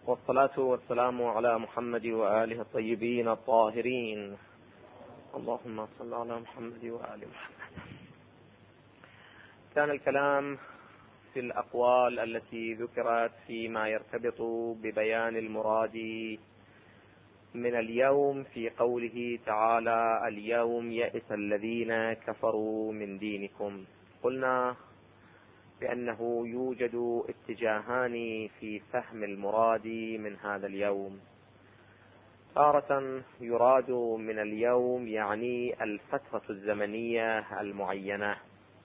والصلاة والسلام على محمد وآله الطيبين الطاهرين. اللهم صل على محمد وآل محمد. كان الكلام في الأقوال التي ذكرت فيما يرتبط ببيان المراد من اليوم في قوله تعالى: اليوم يئس الذين كفروا من دينكم. قلنا بأنه يوجد اتجاهان في فهم المراد من هذا اليوم. تارة يراد من اليوم يعني الفترة الزمنية المعينة،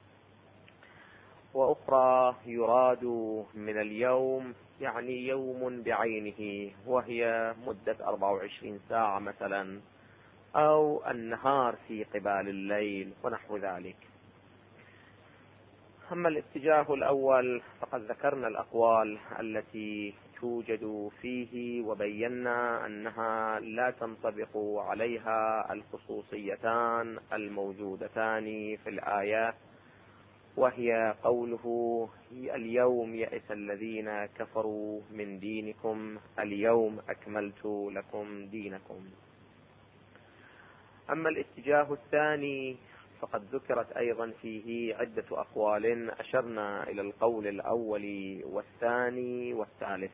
وأخرى يراد من اليوم يعني يوم بعينه، وهي مدة 24 ساعة مثلا، أو النهار في قبال الليل ونحو ذلك. أما الاتجاه الأول فقد ذكرنا الأقوال التي توجد فيه، وبينا أنها لا تنطبق عليها الخصوصيتان الموجودتان في الآية، وهي قوله: اليوم يئس الذين كفروا من دينكم، اليوم أكملت لكم دينكم. أما الاتجاه الثاني فقد ذكرت أيضا فيه عدة أقوال، أشرنا إلى القول الأول والثاني والثالث.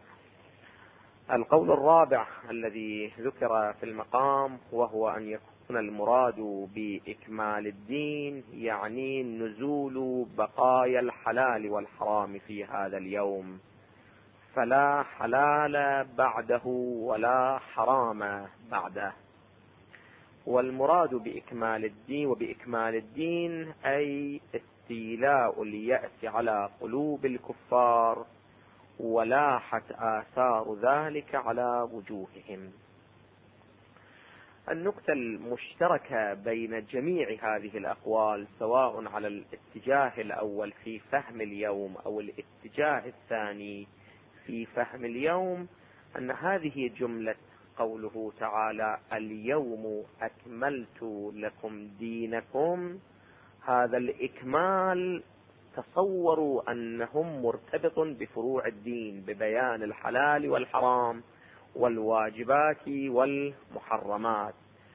القول الرابع الذي ذكر في المقام وهو أن يكون المراد بإكمال الدين يعني نزول بقايا الحلال والحرام في هذا اليوم، فلا حلال بعده ولا حرام بعده. والمراد بإكمال الدين، وبإكمال الدين أي استيلاء اليأس على قلوب الكفار ولاحت آثار ذلك على وجوههم. النقطة المشتركة بين جميع هذه الأقوال، سواء على الاتجاه الأول في فهم اليوم أو الاتجاه الثاني في فهم اليوم، أن هذه جملة قوله تعالى: اليوم أكملت لكم دينكم، هذا الإكمال تصوروا أنهم مرتبط بفروع الدين، ببيان الحلال والحرام والواجبات والمحرمات.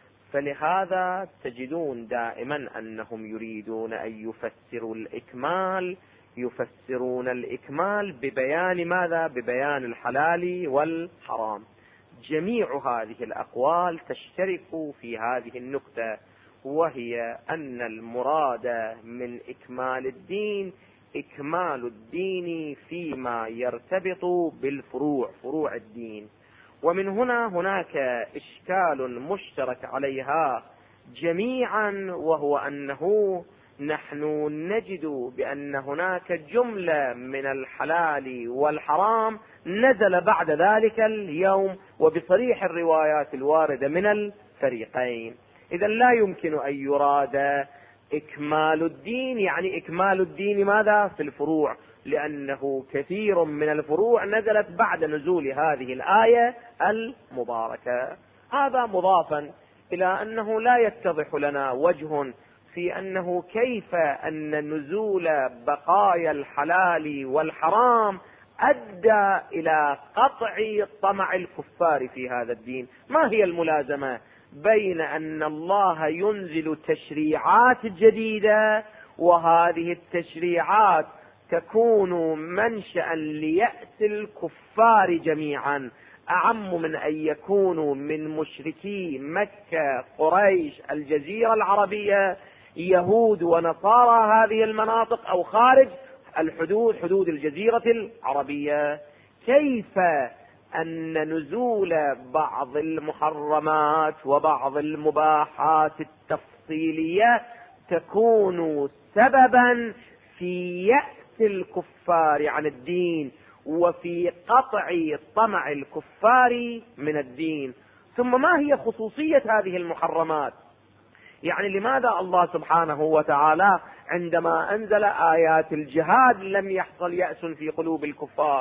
فلهذا تجدون دائما أنهم يريدون أن يفسروا الإكمال، يفسرون الإكمال ببيان ماذا؟ ببيان الحلال والحرام. جميع هذه الأقوال تشترك في هذه النقطة، وهي أن المراد من إكمال الدين إكمال الدين فيما يرتبط بالفروع، فروع الدين. ومن هنا هناك إشكال مشترك عليها جميعا، وهو أنه نحن نجد بأن هناك جملة من الحلال والحرام نزل بعد ذلك اليوم، وبصريح الروايات الواردة من الفريقين. إذن لا يمكن أن يراد إكمال الدين يعني إكمال الدين ماذا؟ في الفروع، لأنه كثير من الفروع نزلت بعد نزول هذه الآية المباركة. هذا مضافا إلى أنه لا يتضح لنا وجه في أنه كيف أن نزول بقايا الحلال والحرام أدى إلى قطع طمع الكفار في هذا الدين. ما هي الملازمة بين أن الله ينزل تشريعات جديدة، وهذه التشريعات تكون منشأ ليأس الكفار جميعا، أعم من أن يكونوا من مشركي مكة، قريش، الجزيرة العربية، يهود ونصارى هذه المناطق، أو خارج الحدود، حدود الجزيرة العربية. كيف أن نزول بعض المحرمات وبعض المباحات التفصيلية تكون سببا في يأس الكفار عن الدين وفي قطع طمع الكفار من الدين؟ ثم ما هي خصوصية هذه المحرمات؟ يعني لماذا الله سبحانه وتعالى عندما أنزل آيات الجهاد لم يحصل يأس في قلوب الكفار؟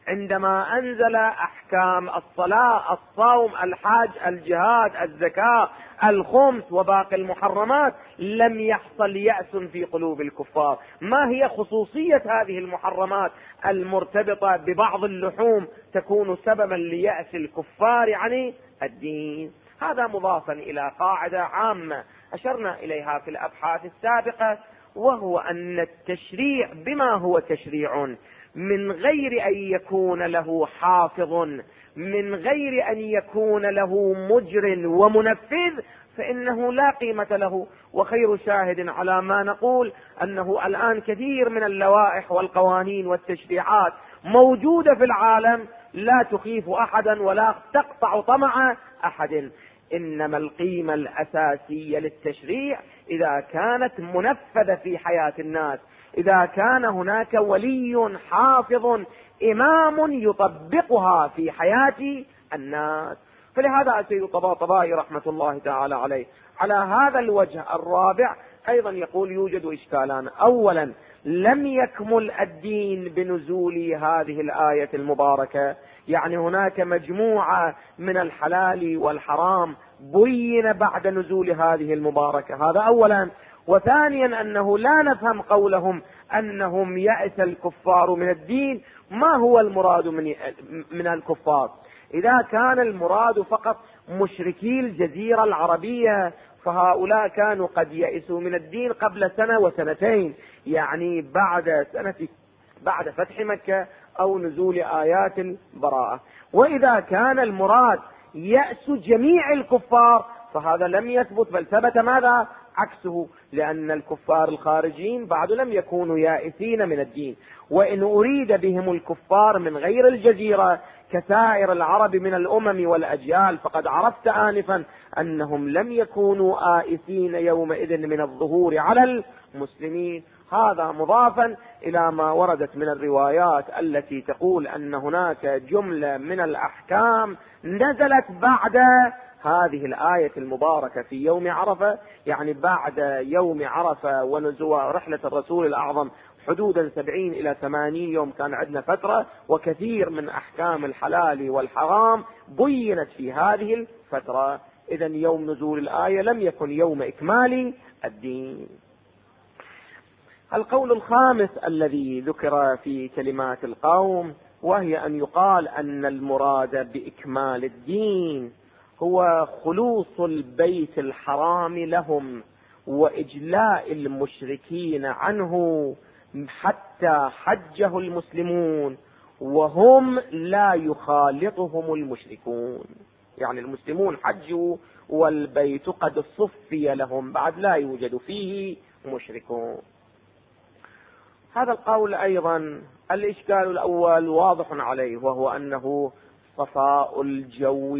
عندما أنزل أحكام الصلاة، الصوم، الحج، الجهاد، الزكاة، الخمس وباقي المحرمات، لم يحصل يأس في قلوب الكفار. ما هي خصوصية هذه المحرمات المرتبطة ببعض اللحوم تكون سببا ليأس الكفار عن الدين؟ هذا مضافا إلى قاعدة عامة أشرنا إليها في الأبحاث السابقة، وهو أن التشريع بما هو تشريع من غير أن يكون له حافظ، من غير أن يكون له مجر ومنفذ، فإنه لا قيمة له. وخير شاهد على ما نقول أنه الآن كثير من اللوائح والقوانين والتشريعات موجودة في العالم لا تخيف أحدا ولا تقطع طمع أحد، إنما القيمة الأساسية للتشريع إذا كانت منفذة في حياة الناس، إذا كان هناك ولي حافظ إمام يطبقها في حياة الناس. فلهذا السيد الطباطبائي رحمة الله تعالى عليه على هذا الوجه الرابع أيضا يقول يوجد إشكالان. أولا، لم يكمل الدين بنزول هذه الآية المباركة، يعني هناك مجموعة من الحلال والحرام بين بعد نزول هذه المباركة، هذا أولا. وثانيا، أنه لا نفهم قولهم أنهم يأس الكفار من الدين. ما هو المراد من الكفار؟ إذا كان المراد فقط مشركي الجزيرة العربية فهؤلاء كانوا قد يأسوا من الدين قبل سنة وسنتين، يعني بعد فتح مكة أو نزول آيات البراءة. وإذا كان المراد يأس جميع الكفار فهذا لم يثبت، بل ثبت ماذا؟ عكسه، لأن الكفار الخارجين بعد لم يكونوا يائسين من الدين. وإن أريد بهم الكفار من غير الجزيرة كسائر العرب من الأمم والأجيال فقد عرفت آنفا أنهم لم يكونوا آئسين يومئذ من الظهور على المسلمين. هذا مضافا إلى ما وردت من الروايات التي تقول أن هناك جملة من الأحكام نزلت بعد هذه الآية المباركة في يوم عرفة، يعني بعد يوم عرفة ونزول رحلة الرسول الأعظم حدودا 70 إلى 80 يوم كان عندنا فترة، وكثير من أحكام الحلال والحرام بينت في هذه الفترة. إذن يوم نزول الآية لم يكن يوم إكمال الدين. القول الخامس الذي ذكر في كلمات القوم، وهي أن يقال أن المراد بإكمال الدين هو خلوص البيت الحرام لهم وإجلاء المشركين عنه حتى حجه المسلمون وهم لا يخالطهم المشركون، يعني المسلمون حجوا والبيت قد صفي لهم بعد لا يوجد فيه مشركون. هذا القول أيضا الإشكال الأول واضح عليه، وهو أنه صفاء الجو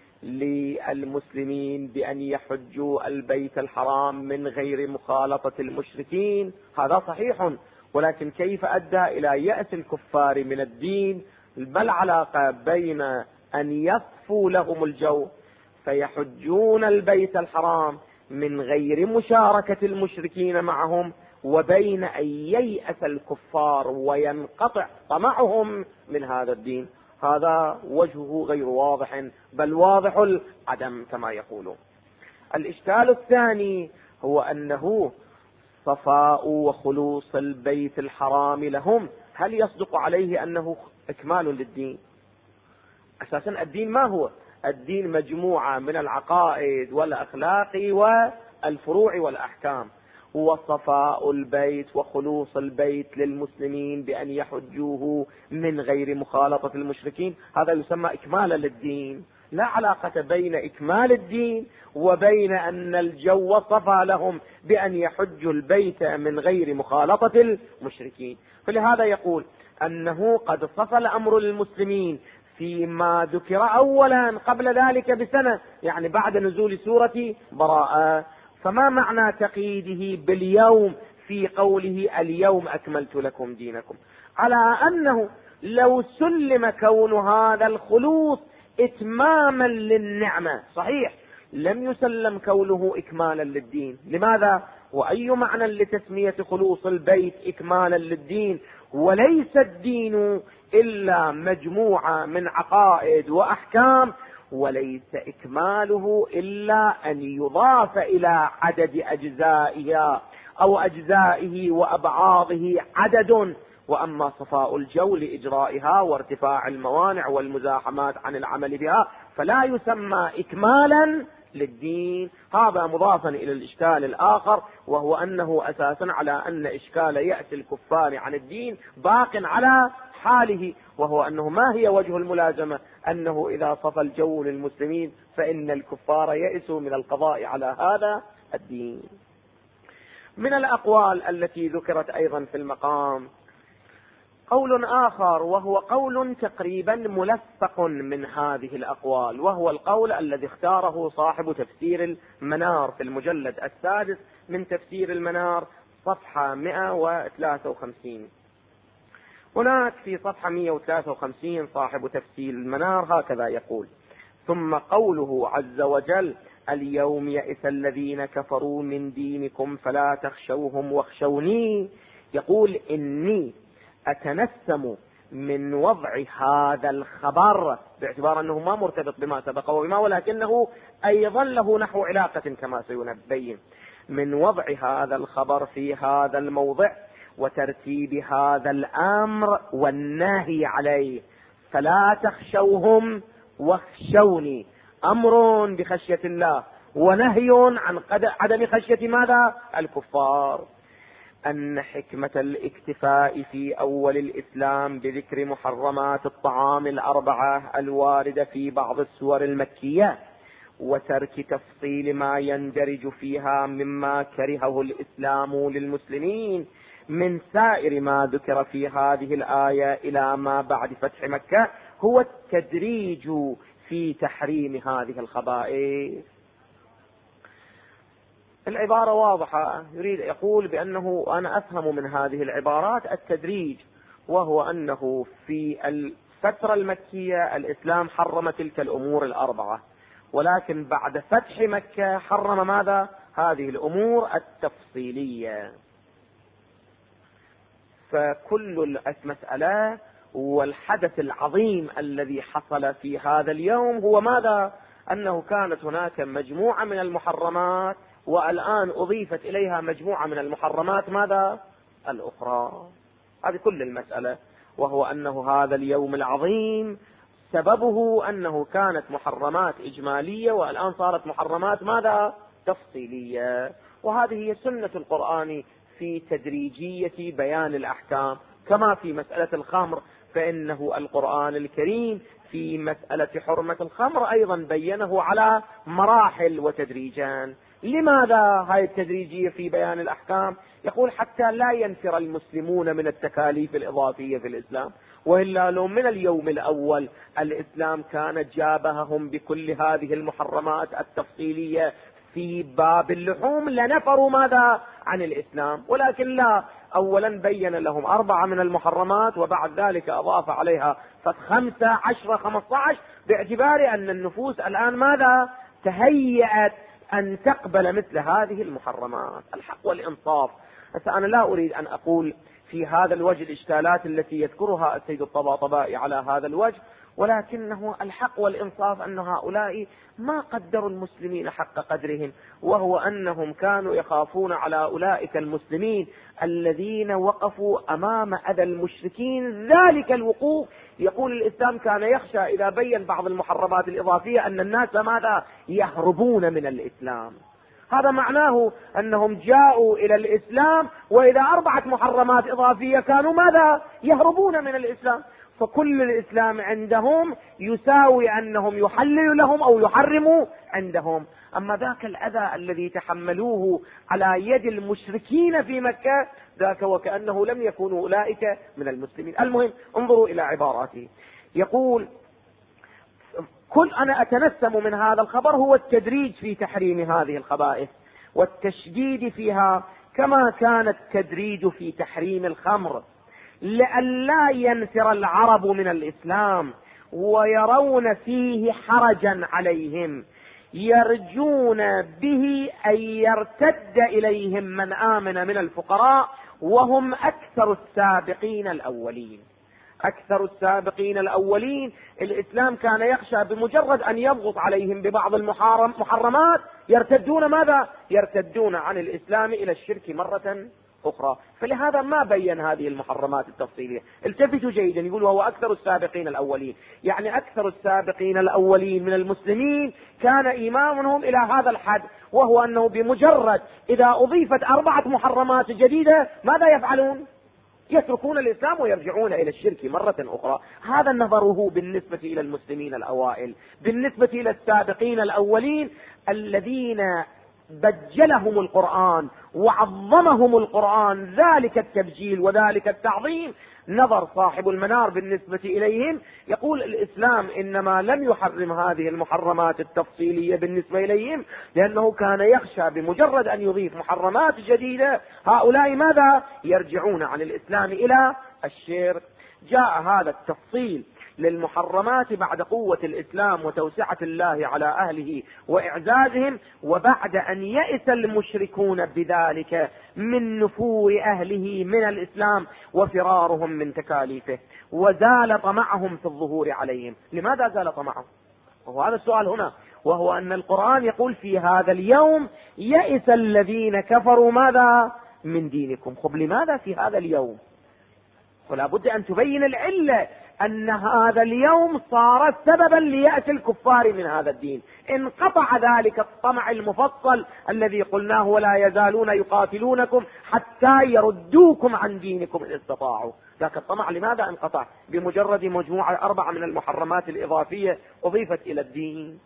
للمسلمين بأن يحجوا البيت الحرام من غير مخالطة المشركين، هذا صحيح، ولكن كيف أدى إلى يأس الكفار من الدين؟ ما العلاقة بين أن يصفوا لهم الجو فيحجون البيت الحرام من غير مشاركة المشركين معهم وبين أن ييأس الكفار وينقطع طمعهم من هذا الدين؟ هذا وجهه غير واضح، بل واضح العدم كما يقولون. الإشكال الثاني هو أنه صفاء وخلوص البيت الحرام لهم، هل يصدق عليه أنه إكمال للدين؟ أساسا الدين ما هو؟ الدين مجموعة من العقائد والأخلاق والفروع والأحكام. وصفاء البيت وخلوص البيت للمسلمين بأن يحجوه من غير مخالطة المشركين، هذا يسمى إكمالا للدين. لا علاقة بين إكمال الدين وبين أن الجو صفى لهم بأن يحجوا البيت من غير مخالطة المشركين. فلهذا يقول أنه قد صفى الأمر للمسلمين فيما ذكر أولا قبل ذلك بسنة، يعني بعد نزول سورة براءة. فما معنى تقييده باليوم في قوله اليوم أكملت لكم دينكم؟ على أنه لو سلم كون هذا الخلوص إتماما للنعمة صحيح، لم يسلم كونه إكمالا للدين. لماذا؟ وأي معنى لتسمية خلوص البيت إكمالا للدين وليس الدين إلا مجموعة من عقائد وأحكام، وليس إكماله إلا أن يضاف إلى عدد أجزائها أو أجزائه وأبعاضه عدد. وأما صفاء الجو لإجرائها وارتفاع الموانع والمزاحمات عن العمل بها فلا يسمى إكمالا للدين. هذا مضافا إلى الإشكال الآخر، وهو أنه أساسا على أن إشكال يأس الكفار عن الدين باق على حاله، وهو أنه ما هي وجه الملازمة؟ أنه إذا صفى الجو للمسلمين فإن الكفار يئسوا من القضاء على هذا الدين. من الأقوال التي ذكرت أيضا في المقام قول آخر، وهو قول تقريبا ملفق من هذه الأقوال، وهو القول الذي اختاره صاحب تفسير المنار في المجلد السادس من تفسير المنار صفحة 153. هناك في صفحة 153 صاحب تفسير المنار هكذا يقول: ثم قوله عز وجل: اليوم يئس الذين كفروا من دينكم فلا تخشوهم واخشوني. يقول: إني أتنسم من وضع هذا الخبر، باعتبار أنه ما مرتبط بما سبق وبما، ولكنه أيضا له نحو علاقة كما سينبين، من وضع هذا الخبر في هذا الموضع وترتيب هذا الأمر والنهي عليه. فلا تخشوهم واخشوني، أمر بخشية الله ونهي عن عدم خشية ماذا؟ الكفار. أن حكمة الاكتفاء في أول الإسلام بذكر محرمات الطعام الأربعة الواردة في بعض السور المكية، وترك تفصيل ما يندرج فيها مما كرهه الإسلام للمسلمين من سائر ما ذكر في هذه الآية إلى ما بعد فتح مكة، هو التدريج في تحريم هذه الخبائث. العبارة واضحة، يريد يقول بأنه أنا أفهم من هذه العبارات التدريج، وهو أنه في الفترة المكية الإسلام حرم تلك الأمور الأربعة، ولكن بعد فتح مكة حرم ماذا؟ هذه الأمور التفصيلية. فكل المسألة والحدث العظيم الذي حصل في هذا اليوم هو ماذا؟ أنه كانت هناك مجموعة من المحرمات، والآن أضيفت إليها مجموعة من المحرمات ماذا؟ الأخرى. هذه كل المسألة، وهو أنه هذا اليوم العظيم سببه أنه كانت محرمات إجمالية والآن صارت محرمات ماذا؟ تفصيلية. وهذه هي سنة القرآن في تدريجية بيان الأحكام، كما في مسألة الخمر، فإنه القرآن الكريم في مسألة حرمة الخمر أيضا بينه على مراحل وتدريجان. لماذا هاي التدريجية في بيان الأحكام؟ يقول حتى لا ينفر المسلمون من التكاليف الإضافية في الإسلام، وإلا لو من اليوم الأول الإسلام كان جابههم بكل هذه المحرمات التفصيلية في باب اللحوم لنفروا ماذا؟ عن الإسلام. ولكن لا، أولا بين لهم 4 من المحرمات، وبعد ذلك أضاف عليها 5 10 15، باعتبار أن النفوس الآن ماذا؟ تهيأت أن تقبل مثل هذه المحرمات. الحق والإنصاف. أنا لا أريد أن أقول في هذا الوجه الإشكالات التي يذكرها السيد الطباطبائي على هذا الوجه، ولكنه الحق والإنصاف أن هؤلاء ما قدروا المسلمين حق قدرهم، وهو أنهم كانوا يخافون على أولئك المسلمين الذين وقفوا أمام أذى المشركين ذلك الوقوف. يقول الإسلام كان يخشى إذا بين بعض المحرمات الإضافية أن الناس ماذا؟ يهربون من الإسلام. هذا معناه أنهم جاءوا إلى الإسلام وإذا 4 محرمات إضافية كانوا ماذا؟ يهربون من الإسلام. فكل الإسلام عندهم يساوي أنهم يحللوا لهم أو يحرموا عندهم. أما ذاك الأذى الذي تحملوه على يد المشركين في مكة، ذاك وكأنه لم يكونوا أولئك من المسلمين. المهم انظروا إلى عباراته، يقول: أنا أتنسم من هذا الخبر هو التدريج في تحريم هذه الخبائث والتشديد فيها، كما كان التدريج في تحريم الخمر، لئلا ينفر العرب من الإسلام ويرون فيه حرجا عليهم، يرجون به أن يرتد إليهم من آمن من الفقراء وهم أكثر السابقين الأولين. أكثر السابقين الأولين. الإسلام كان يخشى بمجرد أن يضغط عليهم ببعض المحرمات يرتدون ماذا؟ يرتدون عن الإسلام إلى الشرك مرة أخرى. فلهذا ما بين هذه المحرمات التفصيلية. التفتوا جيدا، يقول وهو أكثر السابقين الأولين، يعني أكثر السابقين الأولين من المسلمين كان إيمانهم إلى هذا الحد، وهو أنه بمجرد إذا أضيفت 4 محرمات جديدة ماذا يفعلون؟ يتركون الإسلام ويرجعون إلى الشرك مرة أخرى. هذا نظره بالنسبة إلى المسلمين الأوائل، بالنسبة إلى السابقين الأولين الذين بجلهم القرآن وعظمهم القرآن ذلك التبجيل وذلك التعظيم. نظر صاحب المنار بالنسبة إليهم، يقول الإسلام إنما لم يحرم هذه المحرمات التفصيلية بالنسبة إليهم لأنه كان يخشى بمجرد أن يضيف محرمات جديدة هؤلاء ماذا؟ يرجعون عن الإسلام إلى الشرك. جاء هذا التفصيل للمحرمات بعد قوة الإسلام وتوسعة الله على أهله وإعزازهم، وبعد أن يئس المشركون بذلك من نفور أهله من الإسلام وفرارهم من تكاليفه، وزال طمعهم في الظهور عليهم. لماذا زال طمعهم؟ وهو هذا السؤال هنا، وهو أن القرآن يقول في هذا اليوم يئس الذين كفروا ماذا؟ من دينكم. خب لماذا في هذا اليوم؟ ولا بد أن تبين العلة، أن هذا اليوم صار سببا ليأس الكفار من هذا الدين. انقطع ذلك الطمع المفصل الذي قلناه ولا يزالون يقاتلونكم حتى يردوكم عن دينكم إن استطاعوا. ذاك الطمع لماذا انقطع؟ بمجرد مجموعة 4 من المحرمات الإضافية أضيفت إلى الدين.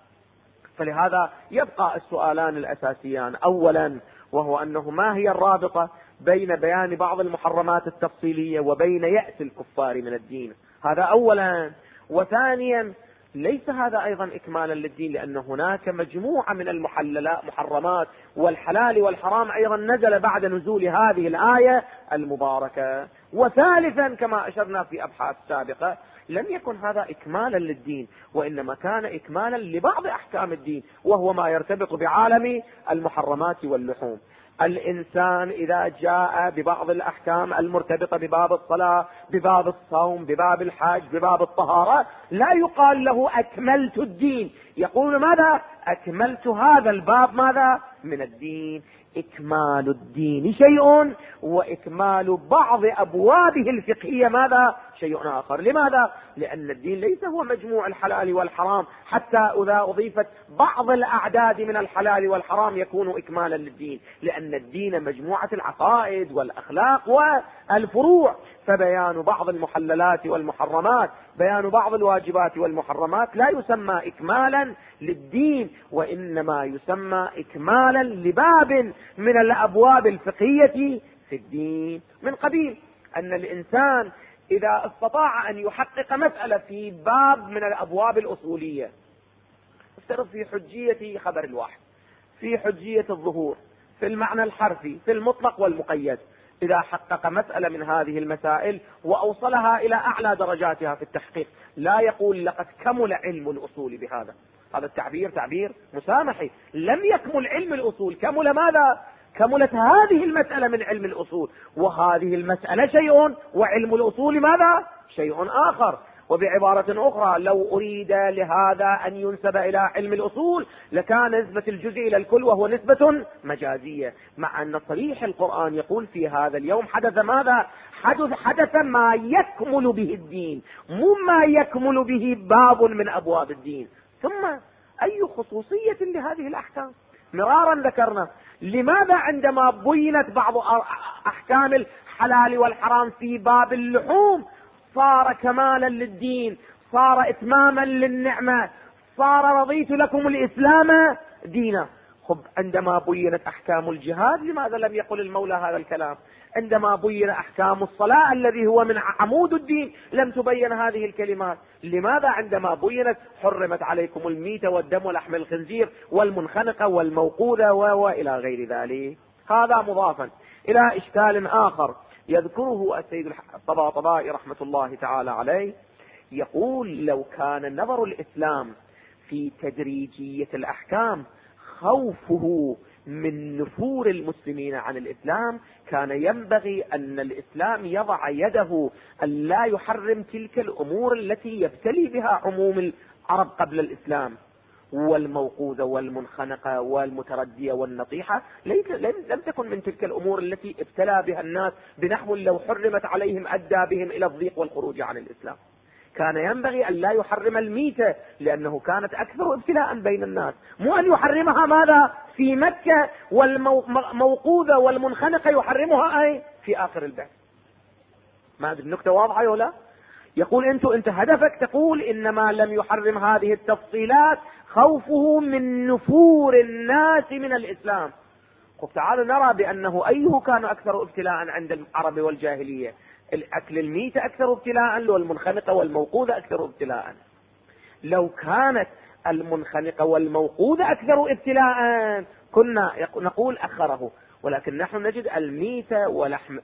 فلهذا يبقى السؤالان الأساسيان، أولا وهو أنه ما هي الرابطة بين بيان بعض المحرمات التفصيلية وبين يأس الكفار من الدين؟ هذا أولا. وثانيا ليس هذا أيضا إكمالا للدين، لأن هناك مجموعة من المحرمات والحلال والحرام أيضا نزل بعد نزول هذه الآية المباركة. وثالثا كما أشرنا في أبحاث سابقة لم يكن هذا إكمالا للدين، وإنما كان إكمالا لبعض أحكام الدين، وهو ما يرتبط بعالم المحرمات واللحوم. الإنسان إذا جاء ببعض الأحكام المرتبطة بباب الصلاة، بباب الصوم، بباب الحج، بباب الطهارة، لا يقال له أكملت الدين، يقول ماذا؟ أكملت هذا الباب ماذا؟ من الدين. إكمال الدين شيء، وإكمال بعض أبوابه الفقهية ماذا؟ شيء آخر. لماذا؟ لأن الدين ليس هو مجموع الحلال والحرام، حتى إذا أضيفت بعض الأعداد من الحلال والحرام يكون إكمالا للدين، لأن الدين مجموعة العقائد والأخلاق والفروع. فبيان بعض المحللات والمحرمات، بيان بعض الواجبات والمحرمات لا يسمى إكمالا للدين، وإنما يسمى إكمالا لباب من الأبواب الفقهية في الدين. من قبيل أن الإنسان إذا استطاع أن يحقق مسألة في باب من الأبواب الأصولية، افترض في حجية خبر الواحد، في حجية الظهور، في المعنى الحرفي، في المطلق والمقيد، إذا حقق مسألة من هذه المسائل وأوصلها إلى أعلى درجاتها في التحقيق، لا يقول لقد كمل علم الأصول بهذا. هذا التعبير تعبير مسامحي. لم يكمل علم الأصول، كمل ماذا؟ كملت هذه المسألة من علم الأصول، وهذه المسألة شيء وعلم الأصول ماذا؟ شيء آخر. وبعبارة أخرى لو أريد لهذا أن ينسب إلى علم الأصول لكان نسبة الجزء إلى الكل، وهو نسبة مجازية، مع أن صريح القرآن يقول في هذا اليوم حدث ماذا؟ حدث ما يكمل به الدين، مو ما يكمل به باب من أبواب الدين. ثم أي خصوصية لهذه الأحكام؟ مرارا ذكرنا لماذا عندما بينت بعض أحكام الحلال والحرام في باب اللحوم صار كمالا للدين، صار إتماما للنعمة، صار رضيت لكم الإسلام دينا. خب عندما بينت أحكام الجهاد لماذا لم يقل المولى هذا الكلام؟ عندما بين أحكام الصلاة الذي هو من عمود الدين لم تبين هذه الكلمات. لماذا عندما بينت حرمت عليكم الميتة والدم ولحم الخنزير والمنخنقة والموقوذة وإلى غير ذلك؟ هذا مضافا إلى إشكال آخر يذكره السيد الطباطبائي رحمة الله تعالى عليه، يقول لو كان نظر الإسلام في تدريجية الأحكام خوفه من نفور المسلمين عن الإسلام، كان ينبغي أن الإسلام يضع يده أن لا يحرم تلك الأمور التي يبتلي بها عموم العرب قبل الإسلام، والموقوذة والمنخنقة والمتردية والنطيحة لم تكن من تلك الأمور التي ابتلى بها الناس بنحو لو حرمت عليهم أدى بهم إلى الضيق والخروج عن الإسلام. كان ينبغي أن لا يحرم الميتة لأنه كانت أكثر ابتلاء بين الناس، مو أن يحرمها ماذا في مكة، والموقوذة والمنخنقة يحرمها أي في آخر البعث. ما أدري النكتة واضحة ولا؟ يقول أنت هدفك تقول إنما لم يحرم هذه التفصيلات خوفه من نفور الناس من الإسلام. تعالوا نرى بأنه أيه كان أكثر ابتلاء عند العرب والجاهلية؟ الأكل الميت أكثر ابتلاء، والمنخنقة والموقوذة أكثر ابتلاء. لو كانت المنخنقة والموقوذة أكثر ابتلاء كنا نقول أخره، ولكن نحن نجد الميتة ولحم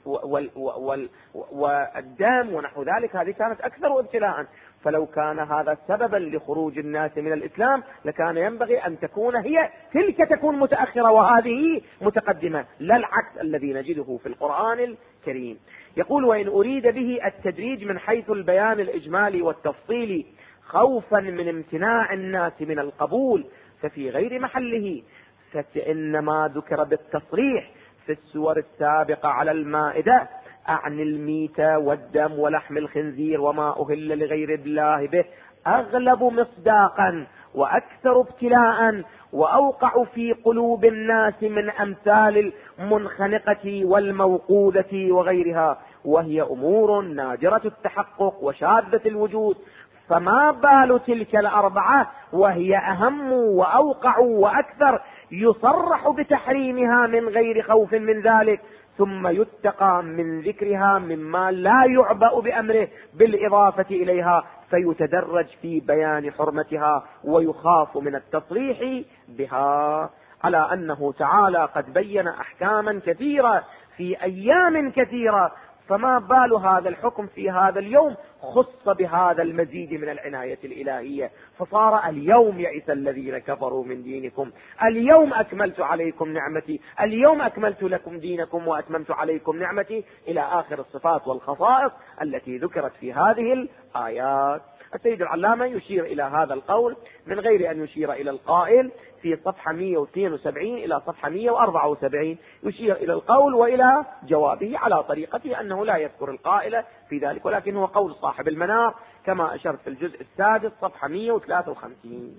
والدم ونحو ذلك هذه كانت أكثر ابتلاء. فلو كان هذا سببا لخروج الناس من الإسلام لكان ينبغي أن تكون هي تلك تكون متأخرة وهذه متقدمة، لا العكس الذي نجده في القرآن الكريم. يقول: وإن أريد به التدريج من حيث البيان الإجمالي والتفصيلي خوفا من امتناع الناس من القبول ففي غير محله، فإنما ذكر بالتصريح في السور السابقة على المائدة عن الميتة والدم ولحم الخنزير وما أهل لغير الله به أغلب مصداقا وأكثر ابتلاء وأوقع في قلوب الناس من أمثال المنخنقة والموقوذة وغيرها، وهي أمور نادرة التحقق وشاذة الوجود، فما بال تلك الأربعة وهي أهم وأوقع وأكثر يصرح بتحريمها من غير خوف من ذلك، ثم يتقى من ذكرها مما لا يعبأ بأمره بالإضافة إليها، فيتدرج في بيان حرمتها ويخاف من التصريح بها، على أنه تعالى قد بين أحكاما كثيرة في أيام كثيرة، فما بال هذا الحكم في هذا اليوم خص بهذا المزيد من العناية الإلهية، فصار اليوم يئس الذين كفروا من دينكم، اليوم أكملت عليكم نعمتي، اليوم أكملت لكم دينكم وأتممت عليكم نعمتي، إلى آخر الصفات والخصائص التي ذكرت في هذه الآيات. السيد العلامة يشير إلى هذا القول من غير أن يشير إلى القائل في صفحة 172 إلى صفحة 174، يشير إلى القول وإلى جوابه على طريقته أنه لا يذكر القائل في ذلك، ولكن هو قول صاحب المنار كما أشرت في الجزء السادس صفحة 153.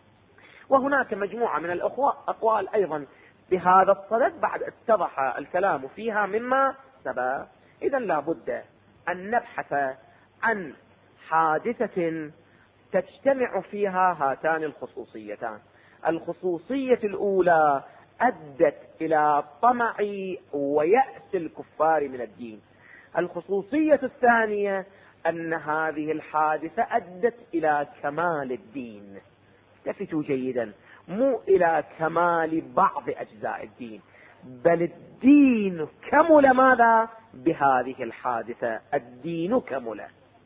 وهناك مجموعة من الأقوال أيضا بهذا الصدد بعد اتضح الكلام فيها مما سبق. إذن لا بد أن نبحث عن حادثة تجتمع فيها هاتان الخصوصيتان. الخصوصية الأولى أدت إلى طمع ويأس الكفار من الدين. الخصوصية الثانية أن هذه الحادثة أدت إلى كمال الدين. التفتوا جيدا، مو إلى كمال بعض أجزاء الدين، بل الدين كمل ماذا؟ بهذه الحادثة الدين كمل.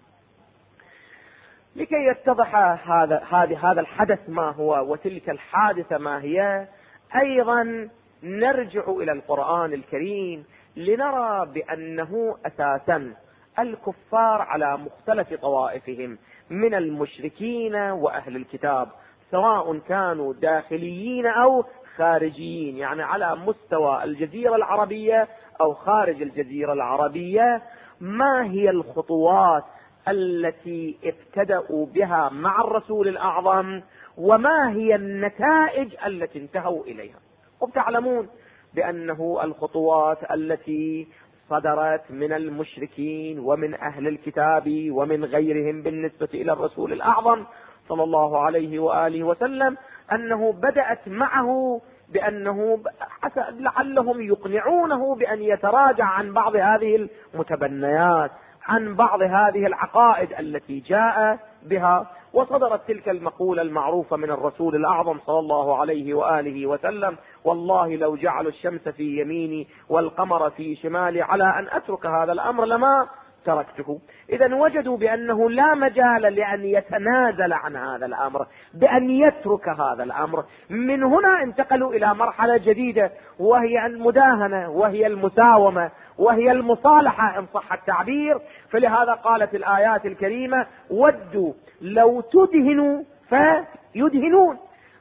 لكي يتضح هذا الحدث ما هو وتلك الحادثة ما هي، أيضا نرجع إلى القرآن الكريم لنرى بأنه أساسا الكفار على مختلف طوائفهم من المشركين وأهل الكتاب، سواء كانوا داخليين أو خارجيين، يعني على مستوى الجزيرة العربية أو خارج الجزيرة العربية، ما هي الخطوات التي ابتدأوا بها مع الرسول الأعظم وما هي النتائج التي انتهوا إليها. وتعلمون بأنه الخطوات التي صدرت من المشركين ومن أهل الكتاب ومن غيرهم بالنسبة إلى الرسول الأعظم صلى الله عليه وآله وسلم أنه بدأت معه بأنه لعلهم يقنعونه بأن يتراجع عن بعض هذه المتبنيات، عن بعض هذه العقائد التي جاء بها. وصدرت تلك المقولة المعروفة من الرسول الأعظم صلى الله عليه وآله وسلم: والله لو جعلوا الشمس في يميني والقمر في شمالي على أن أترك هذا الأمر لما تركته. إذا وجدوا بأنه لا مجال لأن يتنازل عن هذا الأمر، بأن يترك هذا الأمر. من هنا انتقلوا إلى مرحلة جديدة، وهي المداهنة، وهي المساومة، وهي المصالحة إن صح التعبير. فلهذا قالت الآيات الكريمة: ودوا لو تدهنوا فيدهنون،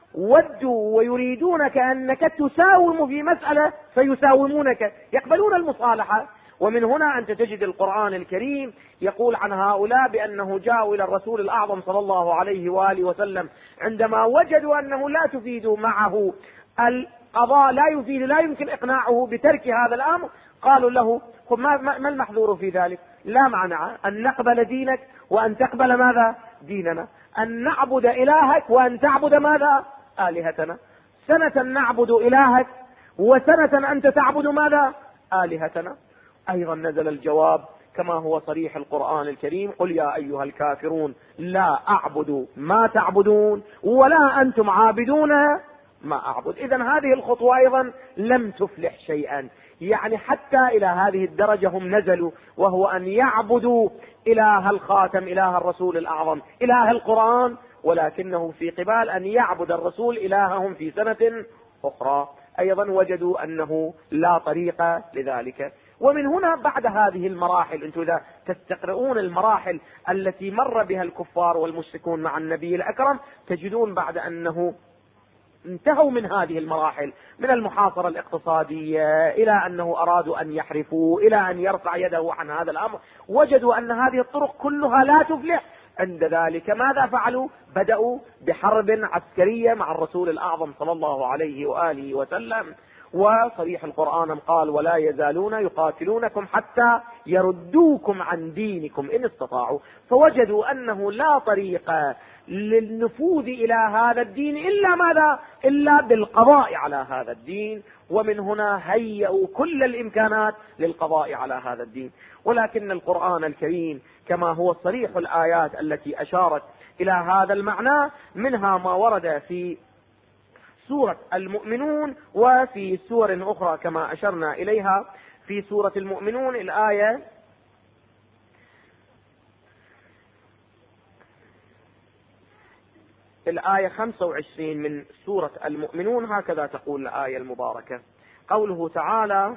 ودوا ويريدونك أنك تساوم في مسألة فيساومونك، يقبلون المصالحة. ومن هنا أنت تجد القرآن الكريم يقول عن هؤلاء بأنه جاءوا إلى الرسول الأعظم صلى الله عليه وآله وسلم عندما وجدوا أنه لا تفيد معه القضاء، لا يمكن إقناعه بترك هذا الأمر. قالوا له: ما المحظور في ذلك؟ لا معنى أن نقبل دينك وأن تقبل ماذا؟ ديننا. أن نعبد إلهك وأن تعبد ماذا؟ آلهتنا. سنة نعبد إلهك، وسنة أنت تعبد ماذا؟ آلهتنا. أيضا نزل الجواب كما هو صريح القرآن الكريم: قل يا أيها الكافرون لا أعبد ما تعبدون ولا أنتم عابدون ما أعبد. إذن هذه الخطوة أيضا لم تفلح شيئا، يعني حتى إلى هذه الدرجة هم نزلوا، وهو أن يعبدوا إله الخاتم، إله الرسول الأعظم، إله القرآن، ولكنه في قبال أن يعبد الرسول إلههم في سنة أخرى. أيضا وجدوا أنه لا طريق لذلك. ومن هنا بعد هذه المراحل، أنتم إذا تستقرؤون المراحل التي مر بها الكفار والمشركون مع النبي الأكرم، تجدون بعد أنه انتهوا من هذه المراحل، من المحاصرة الاقتصادية إلى أنه أرادوا أن يحرفوا، إلى أن يرفع يده عن هذا الأمر، وجدوا أن هذه الطرق كلها لا تفلح. عند ذلك ماذا فعلوا؟ بدأوا بحرب عسكرية مع الرسول الأعظم صلى الله عليه وآله وسلم. وصريح القرآن قال: ولا يزالون يقاتلونكم حتى يردوكم عن دينكم إن استطاعوا. فوجدوا أنه لا طريق للنفوذ إلى هذا الدين إلا ماذا؟ إلا بالقضاء على هذا الدين. ومن هنا هيئوا كل الإمكانات للقضاء على هذا الدين. ولكن القرآن الكريم كما هو صريح الآيات التي أشارت إلى هذا المعنى، منها ما ورد في سورة المؤمنون وفي سور أخرى كما أشرنا إليها. في سورة المؤمنون الآية 25 من سورة المؤمنون، هكذا تقول الآية المباركة: قوله تعالى: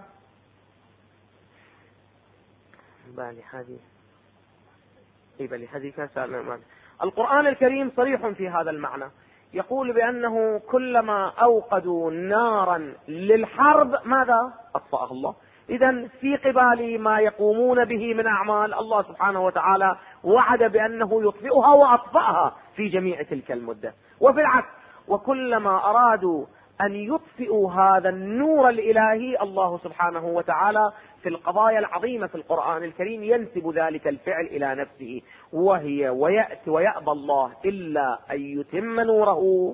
القرآن الكريم صريح في هذا المعنى، يقول بأنه كلما أوقدوا نارا للحرب ماذا؟ أطفأها الله. إذن في قبال ما يقومون به من أعمال، الله سبحانه وتعالى وعد بأنه يطفئها وأطفأها في جميع تلك المدة. وفي العكس، وكلما أرادوا أن يطفئوا هذا النور الإلهي، الله سبحانه وتعالى في القضايا العظيمة في القرآن الكريم ينسب ذلك الفعل إلى نفسه، وهي ويأتي ويأبى الله إلا أن يتم نوره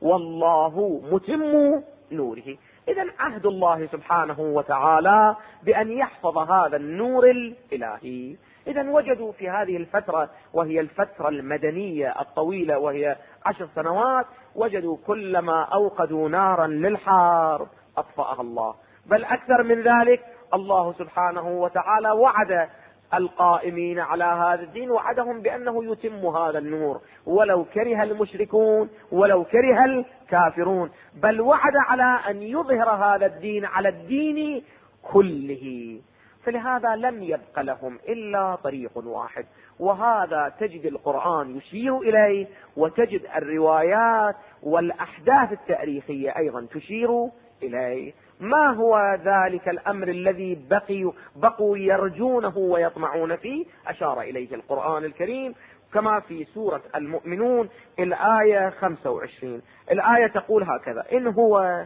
والله متم نوره. إذن عهد الله سبحانه وتعالى بأن يحفظ هذا النور الإلهي. إذن وجدوا في هذه الفترة، وهي الفترة المدنية الطويلة وهي 10 سنوات، وجدوا كلما أوقدوا نارا للحرب أطفأها الله. بل أكثر من ذلك، الله سبحانه وتعالى وعد القائمين على هذا الدين، وعدهم بأنه يتم هذا النور ولو كره المشركون ولو كره الكافرون، بل وعد على أن يظهر هذا الدين على الدين كله. فلهذا لم يبق لهم إلا طريق واحد، وهذا تجد القرآن يشير إليه، وتجد الروايات والأحداث التاريخية أيضا تشير إليه. ما هو ذلك الأمر الذي بقوا يرجونه ويطمعون فيه؟ أشار إليه القرآن الكريم كما في سورة المؤمنون الآية 25. الآية تقول هكذا: إن هو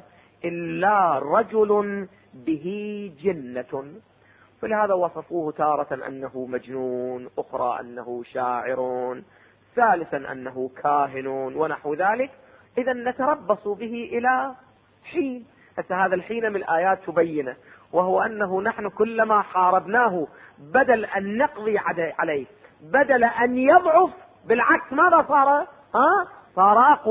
إلا رجل به جنة. فلهذا وصفوه تارة أنه مجنون، أخرى أنه شاعر، ثالثا أنه كاهن ونحو ذلك. إذا نتربص به إلى حين. هذا الحين من الآيات تبينه، وهو أنه نحن كلما حاربناه بدل أن نقضي عليه، بدل أن يضعف، بالعكس ماذا صار؟ صار أقوى.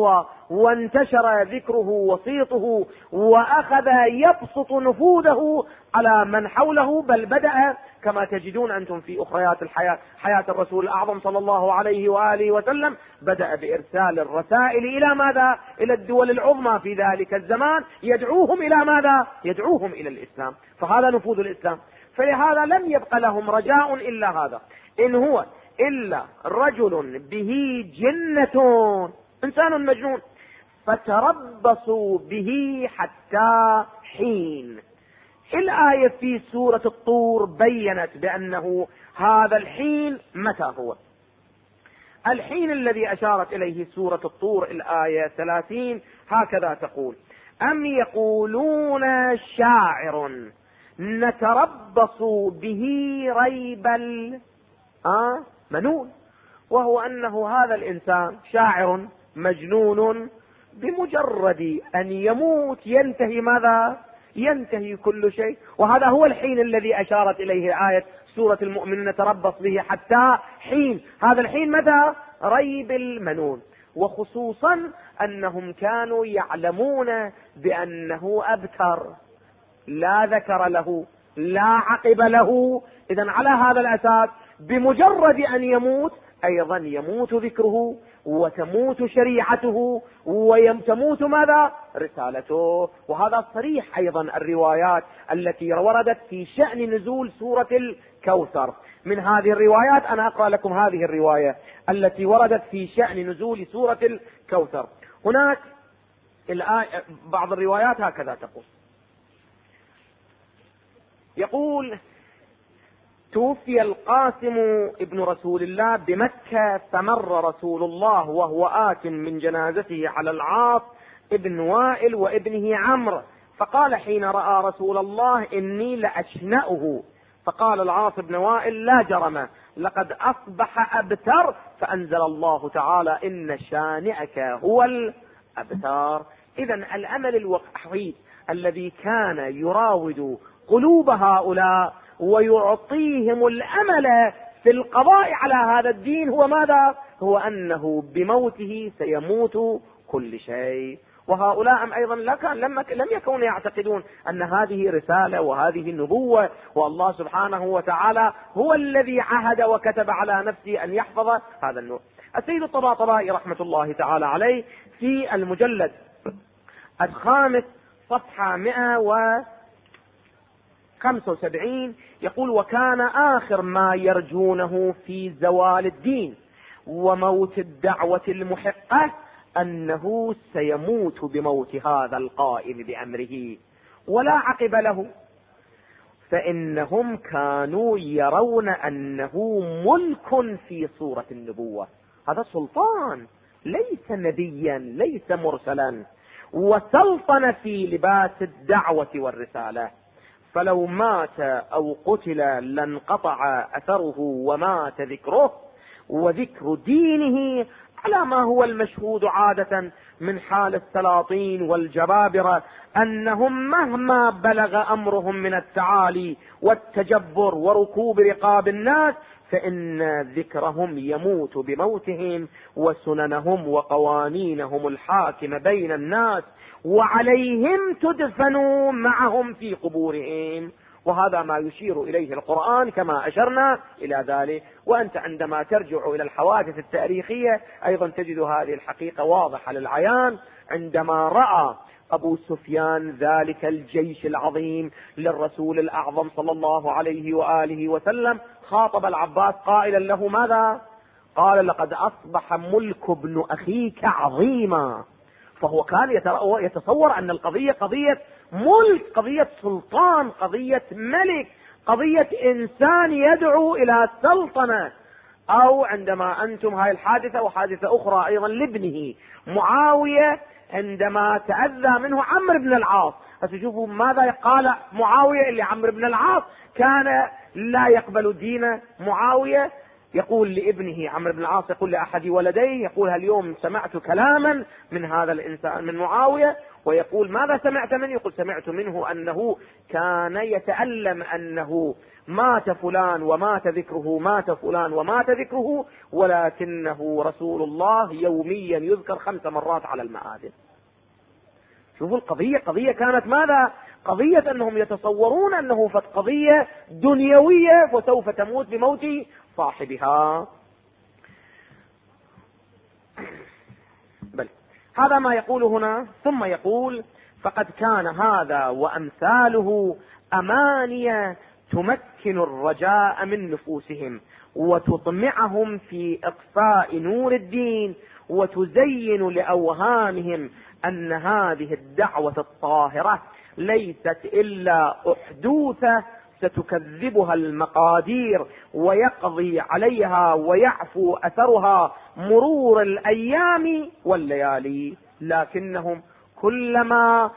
وانتشر ذكره وصيته وأخذ يبسط نفوذه على من حوله، بل بدأ كما تجدون أنتم في أخريات الحياة، حياة الرسول الأعظم صلى الله عليه وآله وسلم، بدأ بإرسال الرسائل إلى ماذا؟ إلى الدول العظمى في ذلك الزمان، يدعوهم إلى ماذا؟ يدعوهم إلى الإسلام. فهذا نفوذ الإسلام. فلهذا لم يبق لهم رجاء إلا هذا، إن هو إلا رجل به جنة، إنسان مجنون، فتربصوا به حتى حين. الآية في سورة الطور بيّنت بأنه هذا الحين متى هو؟ الحين الذي أشارت إليه سورة الطور الآية 30 هكذا تقول: أم يقولون شاعر نتربص به ريب المنون، وهو أنه هذا الإنسان شاعر مجنون، بمجرد أن يموت ينتهي ماذا؟ ينتهي كل شيء. وهذا هو الحين الذي أشارت إليه آية سورة المؤمنين: نتربص به حتى حين. هذا الحين متى؟ ريب المنون. وخصوصا أنهم كانوا يعلمون بأنه أبتر، لا ذكر له، لا عقب له. إذن على هذا الأساس بمجرد أن يموت أيضا يموت ذكره، وتموت شريعته، وتموت ماذا؟ رسالته. وهذا صريح أيضا الروايات التي وردت في شأن نزول سورة الكوثر. من هذه الروايات أنا أقرأ لكم هذه الرواية التي وردت في شأن نزول سورة الكوثر. هناك بعض الروايات هكذا تقول، يقول: توفي القاسم ابن رسول الله بمكة، فمر رسول الله وهو آت من جنازته على العاص ابن وائل وابنه عمرو، فقال حين رأى رسول الله: إني لأشنأه. فقال العاص بن وائل: لا جرم، لقد أصبح أبتر. فأنزل الله تعالى: إن شانئك هو الأبتر. إذن الأمل الوحيد الذي كان يراود قلوب هؤلاء ويعطيهم الأمل في القضاء على هذا الدين هو ماذا؟ هو أنه بموته سيموت كل شيء. وهؤلاء أيضا لم يكونوا يعتقدون أن هذه رسالة وهذه النبوة، والله سبحانه وتعالى هو الذي عهد وكتب على نفسه أن يحفظ هذا النور. السيد الطباطبائي رحمة الله تعالى عليه في المجلد الخامس صفحة 175 يقول: وكان آخر ما يرجونه في زوال الدين وموت الدعوة المحقة أنه سيموت بموت هذا القائم بأمره ولا عقب له، فإنهم كانوا يرون أنه ملك في صورة النبوة. هذا سلطان، ليس نبيا، ليس مرسلا، وسلطن في لباس الدعوة والرسالة. فلو مات أو قتل لانقطع أثره ومات ذكره وذكر دينه، على ما هو المشهود عادة من حال السلاطين والجبابرة، أنهم مهما بلغ أمرهم من التعالي والتجبر وركوب رقاب الناس، فإن ذكرهم يموت بموتهم، وسننهم وقوانينهم الحاكم بين الناس وعليهم تدفنوا معهم في قبورهم. وهذا ما يشير إليه القرآن كما أشرنا إلى ذلك. وأنت عندما ترجع إلى الحوادث التاريخية أيضا تجد هذه الحقيقة واضحة للعيان. عندما رأى أبو سفيان ذلك الجيش العظيم للرسول الأعظم صلى الله عليه وآله وسلم، خاطب العباس قائلا له ماذا؟ قال: لقد أصبح ملك ابن أخيك عظيما. فهو كان يتصور أن القضية قضية ملك، قضية سلطان، قضية ملك، قضية إنسان يدعو إلى سلطنة. أو عندما أنتم هاي الحادثة وحادثة أخرى أيضا لابنه معاوية عندما تأذى منه عمرو بن العاص، فتشوفوا ماذا قال معاوية اللي عمرو بن العاص كان لا يقبل دين معاوية. يقول لابنه عمرو بن العاص، يقول لأحد ولديه، يقول اليوم سمعت كلاما من هذا الإنسان من معاوية، ويقول ماذا سمعت منه؟ يقول سمعت منه أنه كان يتألم أنه مات فلان ومات ذكره، مات فلان ومات ذكره، ولكنه رسول الله يوميا يذكر 5 مرات على المآذن. شوفوا القضية، قضية كانت ماذا؟ قضية أنهم يتصورون أنه قضية دنيوية وسوف تموت بموت صاحبها. بل هذا ما يقول هنا، ثم يقول فقد كان هذا وأمثاله أماني تمكن الرجاء من نفوسهم وتطمعهم في إقصاء نور الدين، وتزين لأوهامهم أن هذه الدعوة الطاهرة ليست إلا أحدوثة ستكذبها المقادير ويقضي عليها ويعفو أثرها مرور الأيام والليالي، لكنهم كلما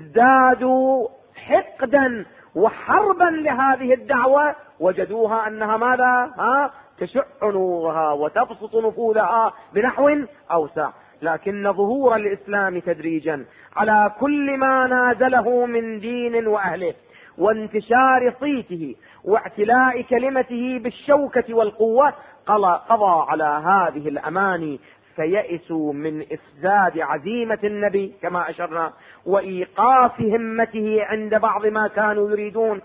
ازدادوا حقدا وحربا لهذه الدعوة وجدوها أنها ماذا؟ تشع نورها وتبسط نفوذها بنحو أوسع. لكن ظهور الإسلام تدريجا على كل ما نازله من دين وأهله، وانتشار صيته واعتلاء كلمته بالشوكة والقوة، قضى على هذه الأماني، فيئسوا من إفساد عزيمة النبي كما أشرنا، وإيقاف همته عند بعض ما كانوا يريدون،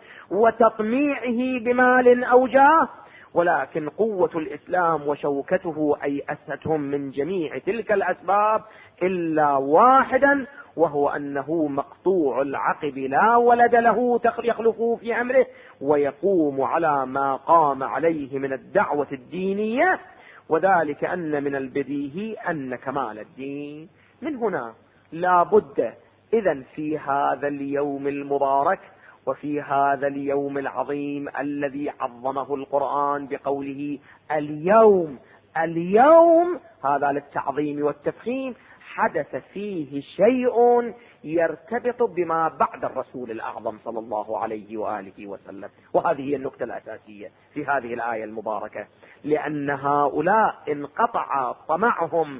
وتطميعه بمال أو جاه. ولكن قوة الإسلام وشوكته أيأستهم من جميع تلك الأسباب إلا واحدا، وهو أنه مقطوع العقب لا ولد له يخلفه في أمره، ويقوم على ما قام عليه من الدعوة الدينية، وذلك أن من البديهي أن كمال الدين. من هنا لا بد إذن في هذا اليوم المبارك وفي هذا اليوم العظيم الذي عظمه القرآن بقوله اليوم، اليوم هذا للتعظيم والتفخيم، حدث فيه شيء يرتبط بما بعد الرسول الأعظم صلى الله عليه وآله وسلم. وهذه هي النقطة الأساسية في هذه الآية المباركة، لأن هؤلاء انقطع طمعهم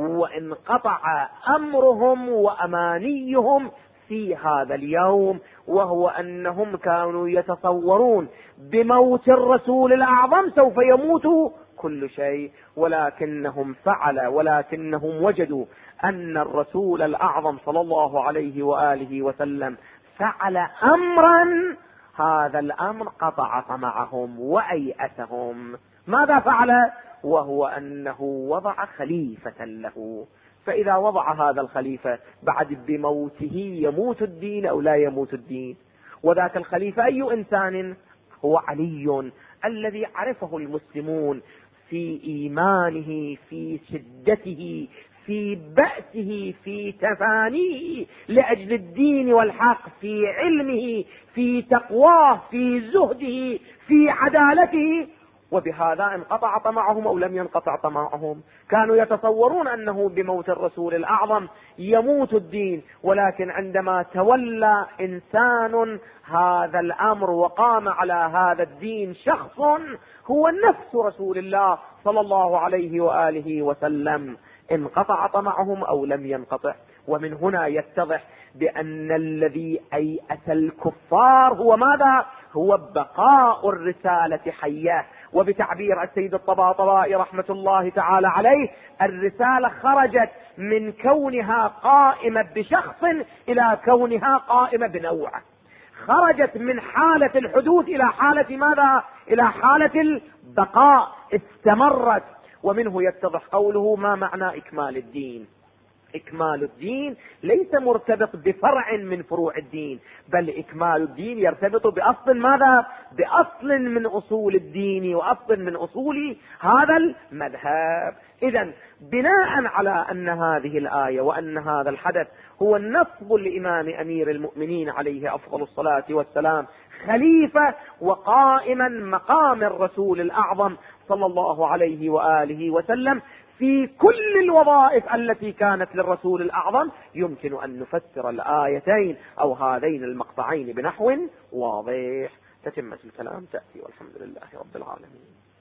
وانقطع أمرهم وأمانيهم في هذا اليوم، وهو أنهم كانوا يتصورون بموت الرسول الأعظم سوف يموت كل شيء، ولكنهم وجدوا أن الرسول الأعظم صلى الله عليه وآله وسلم فعل أمرا، هذا الأمر قطع طمعهم وأيأسهم. ماذا فعل؟ وهو أنه وضع خليفة له. فإذا وضع هذا الخليفة بعد بموته يموت الدين أو لا يموت الدين؟ وذاك الخليفة أي إنسان؟ هو علي الذي عرفه المسلمون في إيمانه، في شدته، في بأسه، في تفانيه لأجل الدين والحق، في علمه، في تقواه، في زهده، في عدالته. وبهذا انقطع طمعهم أو لم ينقطع طمعهم؟ كانوا يتصورون أنه بموت الرسول الأعظم يموت الدين، ولكن عندما تولى إنسان هذا الأمر وقام على هذا الدين شخص هو نفس رسول الله صلى الله عليه وآله وسلم، انقطع طمعهم أو لم ينقطع. ومن هنا يتضح بأن الذي أيأس الكفار هو ماذا؟ هو بقاء الرسالة حية. وبتعبير السيد الطباطبائي رحمة الله تعالى عليه، الرسالة خرجت من كونها قائمة بشخص إلى كونها قائمة بنوع، خرجت من حالة الحدوث إلى حالة ماذا؟ إلى حالة البقاء، استمرت. ومنه يتضح قوله ما معنى إكمال الدين؟ إكمال الدين ليس مرتبط بفرع من فروع الدين، بل إكمال الدين يرتبط بأصل ماذا؟ بأصل من أصول الدين وأصل من أصول هذا المذهب. إذن بناء على أن هذه الآية وأن هذا الحدث هو النصب لإمام أمير المؤمنين عليه أفضل الصلاة والسلام خليفة وقائما مقام الرسول الأعظم صلى الله عليه وآله وسلم في كل الوظائف التي كانت للرسول الأعظم، يمكن أن نفسر الآيتين أو هذين المقطعين بنحو واضح. تتمة الكلام تأتي، والحمد لله رب العالمين.